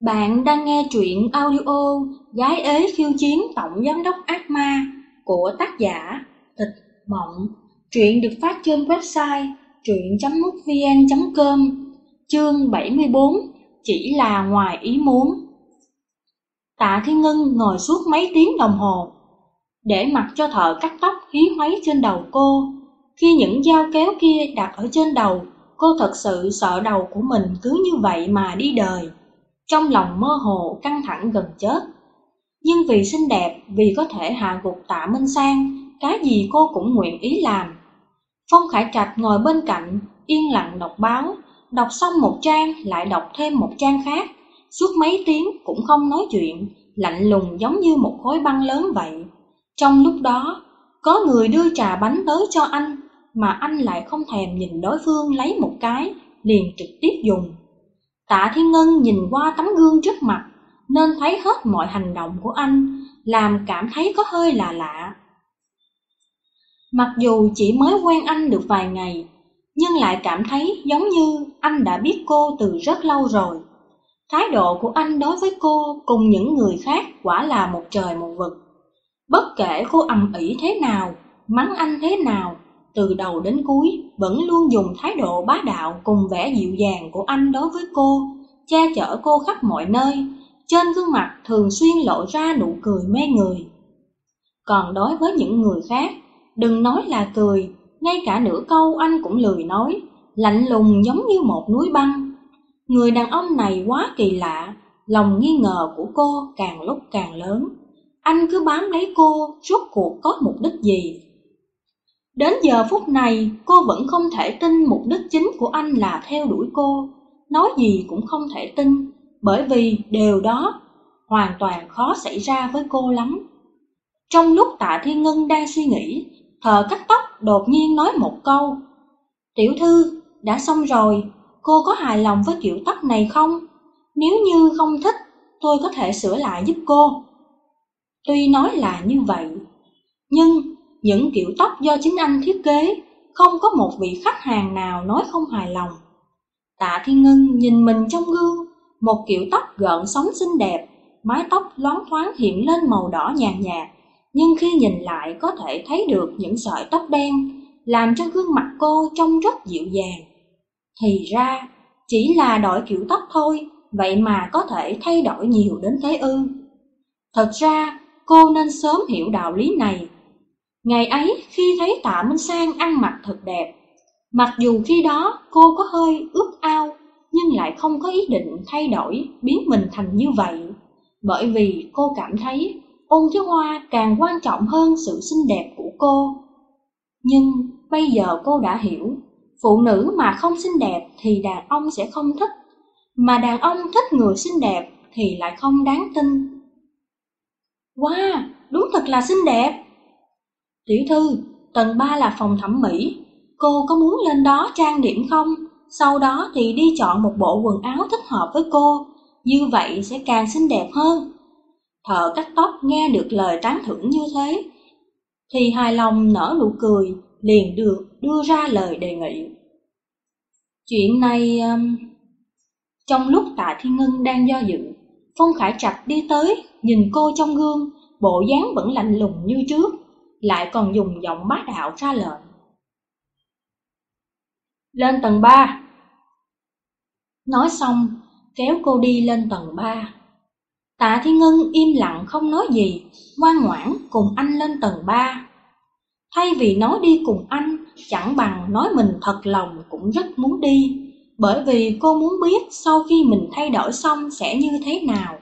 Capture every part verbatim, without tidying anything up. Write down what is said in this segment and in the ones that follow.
Bạn đang nghe truyện audio Gái ế khiêu chiến tổng giám đốc ác ma của tác giả Tịch Mộng. Truyện được phát trên website truyện chấm mútvn chấm com. Chương bảy mươi bốn, chỉ là ngoài ý muốn. Tạ Thiên Ngân ngồi suốt mấy tiếng đồng hồ, để mặc cho thợ cắt tóc hí hoáy trên đầu cô. Khi những dao kéo kia đặt ở trên đầu, cô thật sự sợ đầu của mình cứ như vậy mà đi đời. Trong lòng mơ hồ căng thẳng gần chết. Nhưng vì xinh đẹp, vì có thể hạ gục Tạ Minh Sang, cái gì cô cũng nguyện ý làm. Phong Khải Trạch ngồi bên cạnh, yên lặng đọc báo. Đọc xong một trang lại đọc thêm một trang khác. Suốt mấy tiếng cũng không nói chuyện, lạnh lùng giống như một khối băng lớn vậy. Trong lúc đó, có người đưa trà bánh tới cho anh, mà anh lại không thèm nhìn đối phương lấy một cái, liền trực tiếp dùng. Tạ Thiên Ngân nhìn qua tấm gương trước mặt, nên thấy hết mọi hành động của anh, làm cảm thấy có hơi lạ lạ. Mặc dù chỉ mới quen anh được vài ngày, nhưng lại cảm thấy giống như anh đã biết cô từ rất lâu rồi. Thái độ của anh đối với cô cùng những người khác quả là một trời một vực. Bất kể cô ầm ĩ thế nào, mắng anh thế nào, từ đầu đến cuối vẫn luôn dùng thái độ bá đạo cùng vẻ dịu dàng của anh đối với cô, che chở cô khắp mọi nơi. Trên gương mặt thường xuyên lộ ra nụ cười mê người. Còn đối với những người khác, đừng nói là cười, ngay cả nửa câu anh cũng lười nói, lạnh lùng giống như một núi băng. Người đàn ông này quá kỳ lạ, lòng nghi ngờ của cô càng lúc càng lớn. Anh cứ bám lấy cô, rốt cuộc có mục đích gì? Đến giờ phút này, cô vẫn không thể tin mục đích chính của anh là theo đuổi cô. Nói gì cũng không thể tin, bởi vì điều đó hoàn toàn khó xảy ra với cô lắm. Trong lúc Tạ Thiên Ngân đang suy nghĩ, thợ cắt tóc đột nhiên nói một câu: "Tiểu thư, đã xong rồi, cô có hài lòng với kiểu tóc này không? Nếu như không thích, tôi có thể sửa lại giúp cô." Tuy nói là như vậy, nhưng những kiểu tóc do chính anh thiết kế, không có một vị khách hàng nào nói không hài lòng. Tạ Thiên Ngân nhìn mình trong gương, một kiểu tóc gợn sóng xinh đẹp, mái tóc loáng thoáng hiện lên màu đỏ nhàn nhạt, nhưng khi nhìn lại có thể thấy được những sợi tóc đen, làm cho gương mặt cô trông rất dịu dàng. Thì ra, chỉ là đổi kiểu tóc thôi, vậy mà có thể thay đổi nhiều đến thế ư? Thật ra, cô nên sớm hiểu đạo lý này. Ngày ấy khi thấy Tạ Minh Sang ăn mặc thật đẹp, mặc dù khi đó cô có hơi ước ao, nhưng lại không có ý định thay đổi, biến mình thành như vậy. Bởi vì cô cảm thấy Ôn Thiếu Hoa càng quan trọng hơn sự xinh đẹp của cô. Nhưng bây giờ cô đã hiểu, phụ nữ mà không xinh đẹp thì đàn ông sẽ không thích, mà đàn ông thích người xinh đẹp thì lại không đáng tin. Wow, đúng thật là xinh đẹp. Tiểu thư, tầng ba là phòng thẩm mỹ, cô có muốn lên đó trang điểm không? Sau đó thì đi chọn một bộ quần áo thích hợp với cô, như vậy sẽ càng xinh đẹp hơn. Thợ cắt tóc nghe được lời tán thưởng như thế thì hài lòng nở nụ cười, liền được đưa ra lời đề nghị. Chuyện này... Um... Trong lúc Tạ Thiên Ngân đang do dự, Phong Khải Trạch đi tới, nhìn cô trong gương, bộ dáng vẫn lạnh lùng như trước, lại còn dùng giọng bá đạo ra lệnh: "Lên tầng ba." Nói xong, kéo cô đi lên tầng ba. Tạ Thiên Ngân im lặng không nói gì, ngoan ngoãn cùng anh lên tầng ba. Thay vì nói đi cùng anh, chẳng bằng nói mình thật lòng cũng rất muốn đi, bởi vì cô muốn biết sau khi mình thay đổi xong sẽ như thế nào.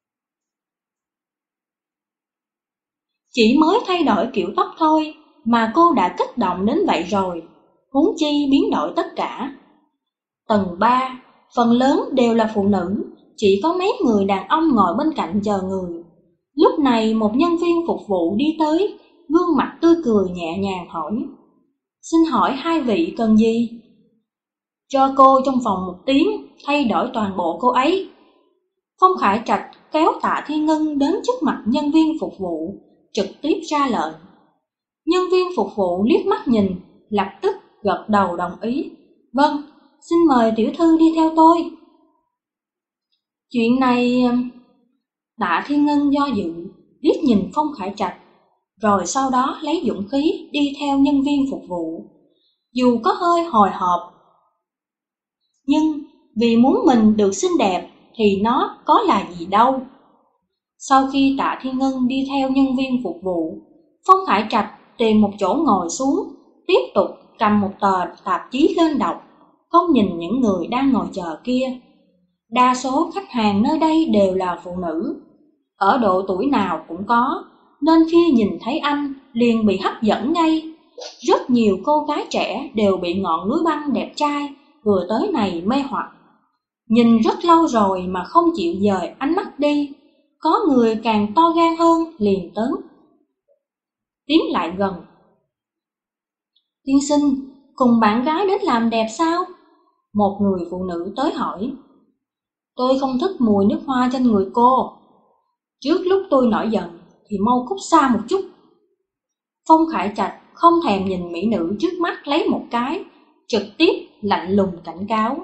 Chỉ mới thay đổi kiểu tóc thôi mà cô đã kích động đến vậy rồi, huống chi biến đổi tất cả. Tầng ba, phần lớn đều là phụ nữ, chỉ có mấy người đàn ông ngồi bên cạnh chờ người. Lúc này một nhân viên phục vụ đi tới, gương mặt tươi cười nhẹ nhàng hỏi: "Xin hỏi hai vị cần gì?" "Cho cô trong phòng một tiếng, thay đổi toàn bộ cô ấy." Phong Khải Trạch kéo Tạ Thiên Ngân đến trước mặt nhân viên phục vụ, trực tiếp ra lệnh. Nhân viên phục vụ liếc mắt nhìn, lập tức gật đầu đồng ý. "Vâng, xin mời tiểu thư đi theo tôi." Chuyện này... Tạ Thiên Ngân do dự, liếc nhìn Phong Khải Trạch, rồi sau đó lấy dũng khí đi theo nhân viên phục vụ. Dù có hơi hồi hộp, nhưng vì muốn mình được xinh đẹp thì nó có là gì đâu. Sau khi Tạ Thiên Ngân đi theo nhân viên phục vụ, Phong Khải Trạch tìm một chỗ ngồi xuống, tiếp tục cầm một tờ tạp chí lên đọc, không nhìn những người đang ngồi chờ kia. Đa số khách hàng nơi đây đều là phụ nữ, ở độ tuổi nào cũng có, nên khi nhìn thấy anh liền bị hấp dẫn ngay. Rất nhiều cô gái trẻ đều bị ngọn núi băng đẹp trai vừa tới này mê hoặc, nhìn rất lâu rồi mà không chịu dời ánh mắt đi. Có người càng to gan hơn liền tới tiến lại gần. Tiên sinh, cùng bạn gái đến làm đẹp sao? Một người phụ nữ tới hỏi. Tôi không thích mùi nước hoa trên người cô. Trước lúc tôi nổi giận thì mau cút xa một chút. Phong Khải Trạch không thèm nhìn mỹ nữ trước mắt lấy một cái, trực tiếp lạnh lùng cảnh cáo.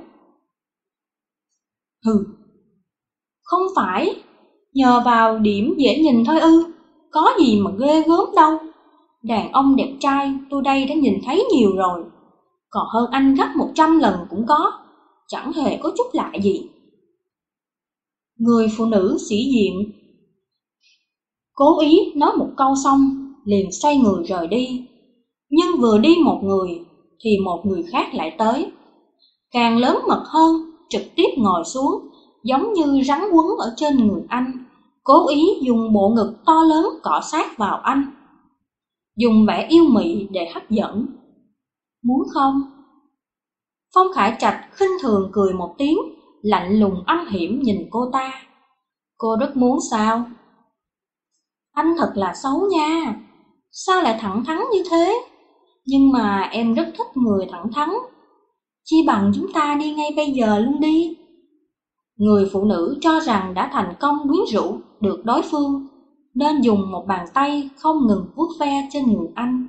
Hừ, không phải nhờ vào điểm dễ nhìn thôi ư? Có gì mà ghê gớm đâu. Đàn ông đẹp trai tôi đây đã nhìn thấy nhiều rồi, còn hơn anh gấp một trăm lần cũng có, chẳng hề có chút lạ gì. Người phụ nữ sĩ diện cố ý nói một câu xong liền xoay người rời đi. Nhưng vừa đi một người thì một người khác lại tới, càng lớn mật hơn, trực tiếp ngồi xuống giống như rắn quấn ở trên người anh, cố ý dùng bộ ngực to lớn cọ sát vào anh, dùng vẻ yêu mị để hấp dẫn. Muốn không? Phong Khải Trạch khinh thường cười một tiếng, lạnh lùng âm hiểm nhìn cô ta. Cô rất muốn sao? Anh thật là xấu nha, sao lại thẳng thắn như thế? Nhưng mà em rất thích người thẳng thắn, chi bằng chúng ta đi ngay bây giờ luôn đi. Người phụ nữ cho rằng đã thành công quyến rũ được đối phương, nên dùng một bàn tay không ngừng vuốt ve trên người anh.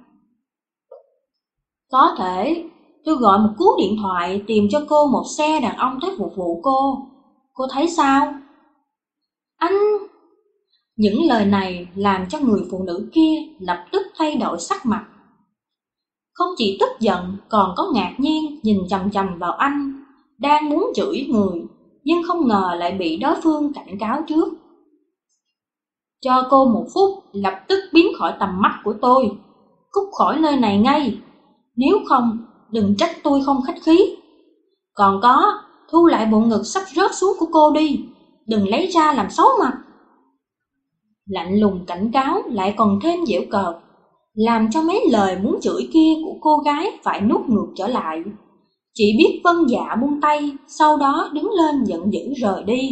Có thể tôi gọi một cú điện thoại tìm cho cô một xe đàn ông tới phục vụ cô, cô thấy sao? Anh... Những lời này làm cho người phụ nữ kia lập tức thay đổi sắc mặt. Không chỉ tức giận còn có ngạc nhiên nhìn chằm chằm vào anh, đang muốn chửi người, nhưng không ngờ lại bị đối phương cảnh cáo trước. Cho cô một phút, lập tức biến khỏi tầm mắt của tôi, cút khỏi nơi này ngay, nếu không đừng trách tôi không khách khí. Còn có, thu lại bộ ngực sắp rớt xuống của cô đi, đừng lấy ra làm xấu mặt. Lạnh lùng cảnh cáo lại còn thêm giễu cợt, làm cho mấy lời muốn chửi kia của cô gái phải nuốt ngược trở lại. Chỉ biết vâng dạ buông tay, sau đó đứng lên giận dữ rời đi.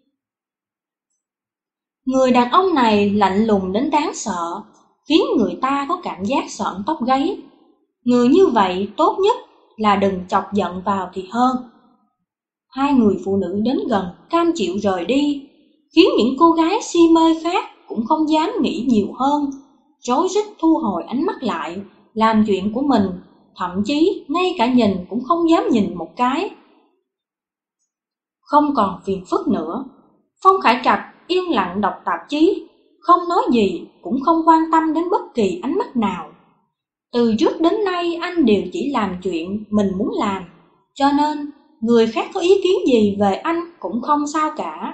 Người đàn ông này lạnh lùng đến đáng sợ, khiến người ta có cảm giác sợn tóc gáy. Người như vậy tốt nhất là đừng chọc giận vào thì hơn. Hai người phụ nữ đến gần cam chịu rời đi, khiến những cô gái si mê khác cũng không dám nghĩ nhiều hơn, rối rít thu hồi ánh mắt lại, làm chuyện của mình, thậm chí ngay cả nhìn cũng không dám nhìn một cái. Không còn phiền phức nữa, Phong Khải Trạch yên lặng đọc tạp chí, không nói gì, cũng không quan tâm đến bất kỳ ánh mắt nào. Từ trước đến nay anh đều chỉ làm chuyện mình muốn làm, cho nên người khác có ý kiến gì về anh cũng không sao cả.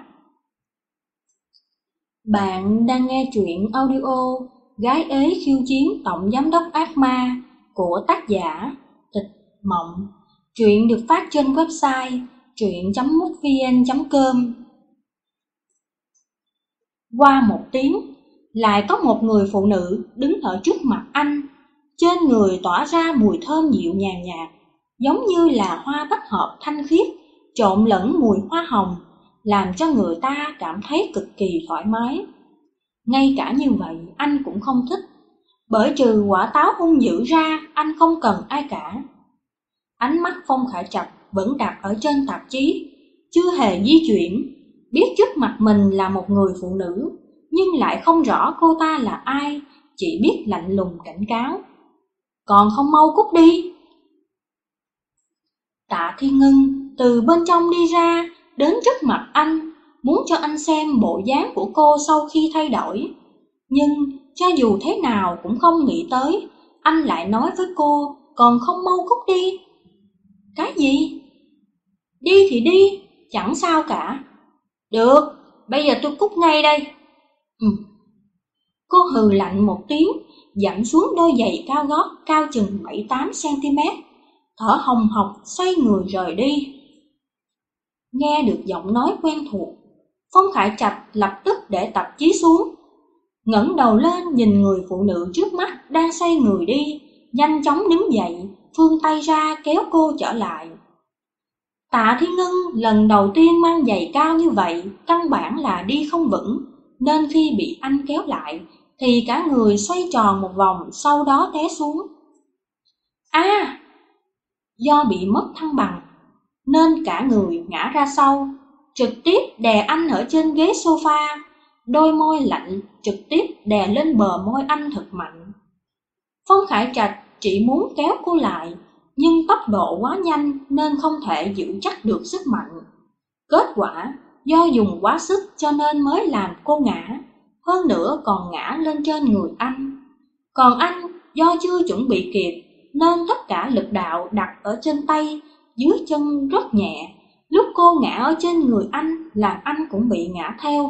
Bạn đang nghe truyện audio Gái ế khiêu chiến tổng giám đốc ác ma của tác giả Tịch Mộng. Truyện được phát trên website truyện chấm mútvn chấm com. Qua một tiếng, lại có một người phụ nữ đứng ở trước mặt anh. Trên người tỏa ra mùi thơm dịu nhàn nhạt, giống như là hoa bách hợp thanh khiết, trộn lẫn mùi hoa hồng, làm cho người ta cảm thấy cực kỳ thoải mái. Ngay cả như vậy anh cũng không thích, bởi trừ quả táo hung dữ ra anh không cần ai cả. Ánh mắt Phong Khải Trạch vẫn đặt ở trên tạp chí, chưa hề di chuyển. Biết trước mặt mình là một người phụ nữ, nhưng lại không rõ cô ta là ai, chỉ biết lạnh lùng cảnh cáo. Còn không mau cút đi. Tạ Thiên Ngân từ bên trong đi ra, đến trước mặt anh, muốn cho anh xem bộ dáng của cô sau khi thay đổi. Nhưng cho dù thế nào cũng không nghĩ tới, anh lại nói với cô còn không mau cút đi. Cái gì? Đi thì đi, chẳng sao cả. Được, bây giờ tôi cút ngay đây. Ừ. Cô hừ lạnh một tiếng, dẫm xuống đôi giày cao gót cao chừng bảy tám xăng-ti-mét, thở hồng hộc xoay người rời đi. Nghe được giọng nói quen thuộc, Phong Khải Trạch lập tức để tạp chí xuống, ngẩng đầu lên nhìn người phụ nữ trước mắt đang xoay người đi, nhanh chóng đứng dậy, vươn tay ra kéo cô trở lại. Tạ Thiên Ngân lần đầu tiên mang giày cao như vậy, căn bản là đi không vững, nên khi bị anh kéo lại thì cả người xoay tròn một vòng, sau đó té xuống. À, do bị mất thăng bằng nên cả người ngã ra sau, trực tiếp đè anh ở trên ghế sofa, đôi môi lạnh trực tiếp đè lên bờ môi anh thật mạnh. Phong Khải Trạch chỉ muốn kéo cô lại, nhưng tốc độ quá nhanh nên không thể giữ chắc được sức mạnh. Kết quả, do dùng quá sức cho nên mới làm cô ngã, hơn nữa còn ngã lên trên người anh. Còn anh do chưa chuẩn bị kịp nên tất cả lực đạo đặt ở trên tay, dưới chân rất nhẹ. Lúc cô ngã ở trên người anh, làm anh cũng bị ngã theo.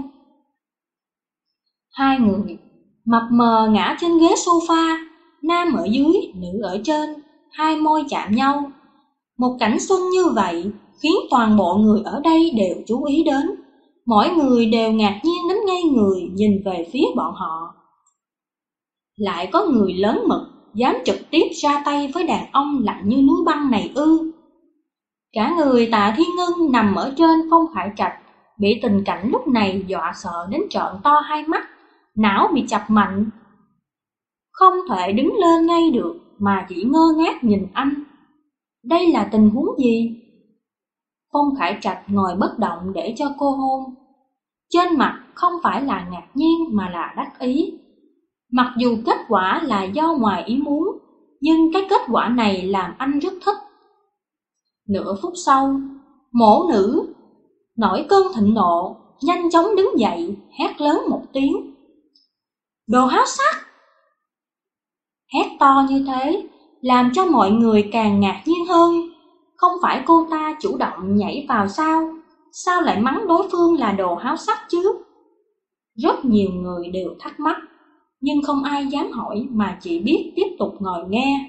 Hai người mập mờ ngã trên ghế sofa, nam ở dưới, nữ ở trên, hai môi chạm nhau. Một cảnh xuân như vậy khiến toàn bộ người ở đây đều chú ý đến. Mỗi người đều ngạc nhiên đến ngây người nhìn về phía bọn họ. Lại có người lớn mực dám trực tiếp ra tay với đàn ông lạnh như núi băng này ư? Cả người Tạ Thiên Ngân nằm ở trên Phong Khải Trạch, bị tình cảnh lúc này dọa sợ đến trợn to hai mắt, não bị chập mạnh, không thể đứng lên ngay được mà chỉ ngơ ngác nhìn anh. Đây là tình huống gì? Phong Khải Trạch ngồi bất động để cho cô hôn. Trên mặt không phải là ngạc nhiên mà là đắc ý. Mặc dù kết quả là do ngoài ý muốn, nhưng cái kết quả này làm anh rất thích. Nửa phút sau, mổ nữ nổi cơn thịnh nộ, nhanh chóng đứng dậy, hét lớn một tiếng. Đồ háo sắc! Hét to như thế, làm cho mọi người càng ngạc nhiên hơn. Không phải cô ta chủ động nhảy vào sao? Sao lại mắng đối phương là đồ háo sắc chứ? Rất nhiều người đều thắc mắc, nhưng không ai dám hỏi mà chỉ biết tiếp tục ngồi nghe.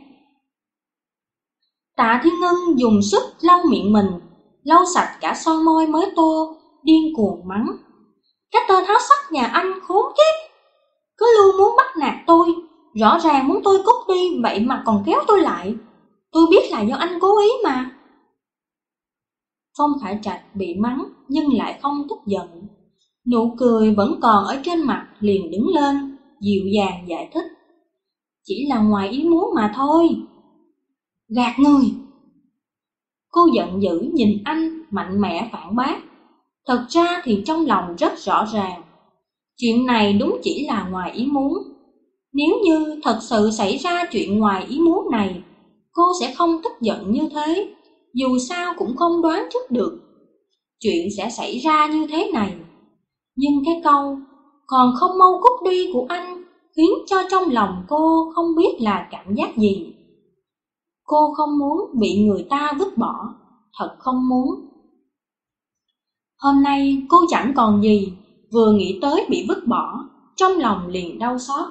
Tạ Thiên Ngân dùng sức lau miệng mình, lau sạch cả son môi mới tô, điên cuồng mắng. Cái tên háo sắc nhà anh khốn kiếp! Cứ luôn muốn bắt nạt tôi, rõ ràng muốn tôi cút đi, vậy mà còn kéo tôi lại. Tôi biết là do anh cố ý mà. Phong Khải Trạch bị mắng nhưng lại không tức giận. Nụ cười vẫn còn ở trên mặt, liền đứng lên, dịu dàng giải thích. Chỉ là ngoài ý muốn mà thôi. Gạt người! Cô giận dữ nhìn anh, mạnh mẽ phản bác. Thật ra thì trong lòng rất rõ ràng, chuyện này đúng chỉ là ngoài ý muốn. Nếu như thật sự xảy ra chuyện ngoài ý muốn này, cô sẽ không tức giận như thế. Dù sao cũng không đoán trước được chuyện sẽ xảy ra như thế này. Nhưng cái câu còn không mau cút đi của anh khiến cho trong lòng cô không biết là cảm giác gì. Cô không muốn bị người ta vứt bỏ, thật không muốn. Hôm nay cô chẳng còn gì, vừa nghĩ tới bị vứt bỏ, trong lòng liền đau xót.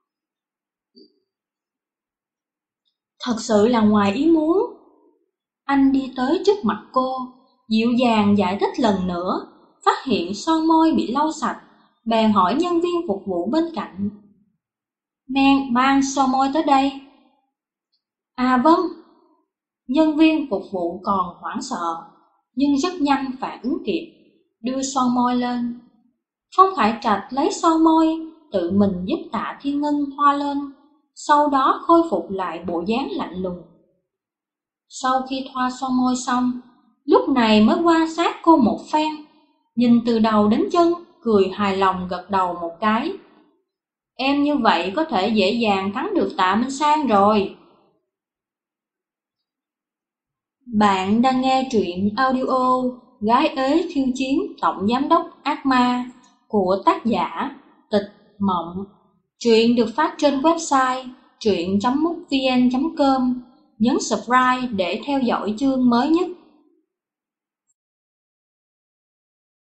Thật sự là ngoài ý muốn. Anh đi tới trước mặt cô, dịu dàng giải thích lần nữa, phát hiện son môi bị lau sạch, bèn hỏi nhân viên phục vụ bên cạnh. Mang, mang son môi tới đây. À vâng. Nhân viên phục vụ còn hoảng sợ, nhưng rất nhanh phản ứng kịp, đưa son môi lên. Phong Khải Trạch lấy son môi, tự mình giúp Tạ Thiên Ngân thoa lên, sau đó khôi phục lại bộ dáng lạnh lùng. Sau khi thoa son môi xong, lúc này mới quan sát cô một phen, nhìn từ đầu đến chân, cười hài lòng gật đầu một cái. Em như vậy có thể dễ dàng thắng được Tạ Minh Sang rồi. Bạn đang nghe truyện audio Gái ế khiêu chiến tổng giám đốc ác ma của tác giả Tịch Mộng. Truyện được phát trên website truyện chấm mútvn chấm com. Nhấn subscribe để theo dõi chương mới nhất.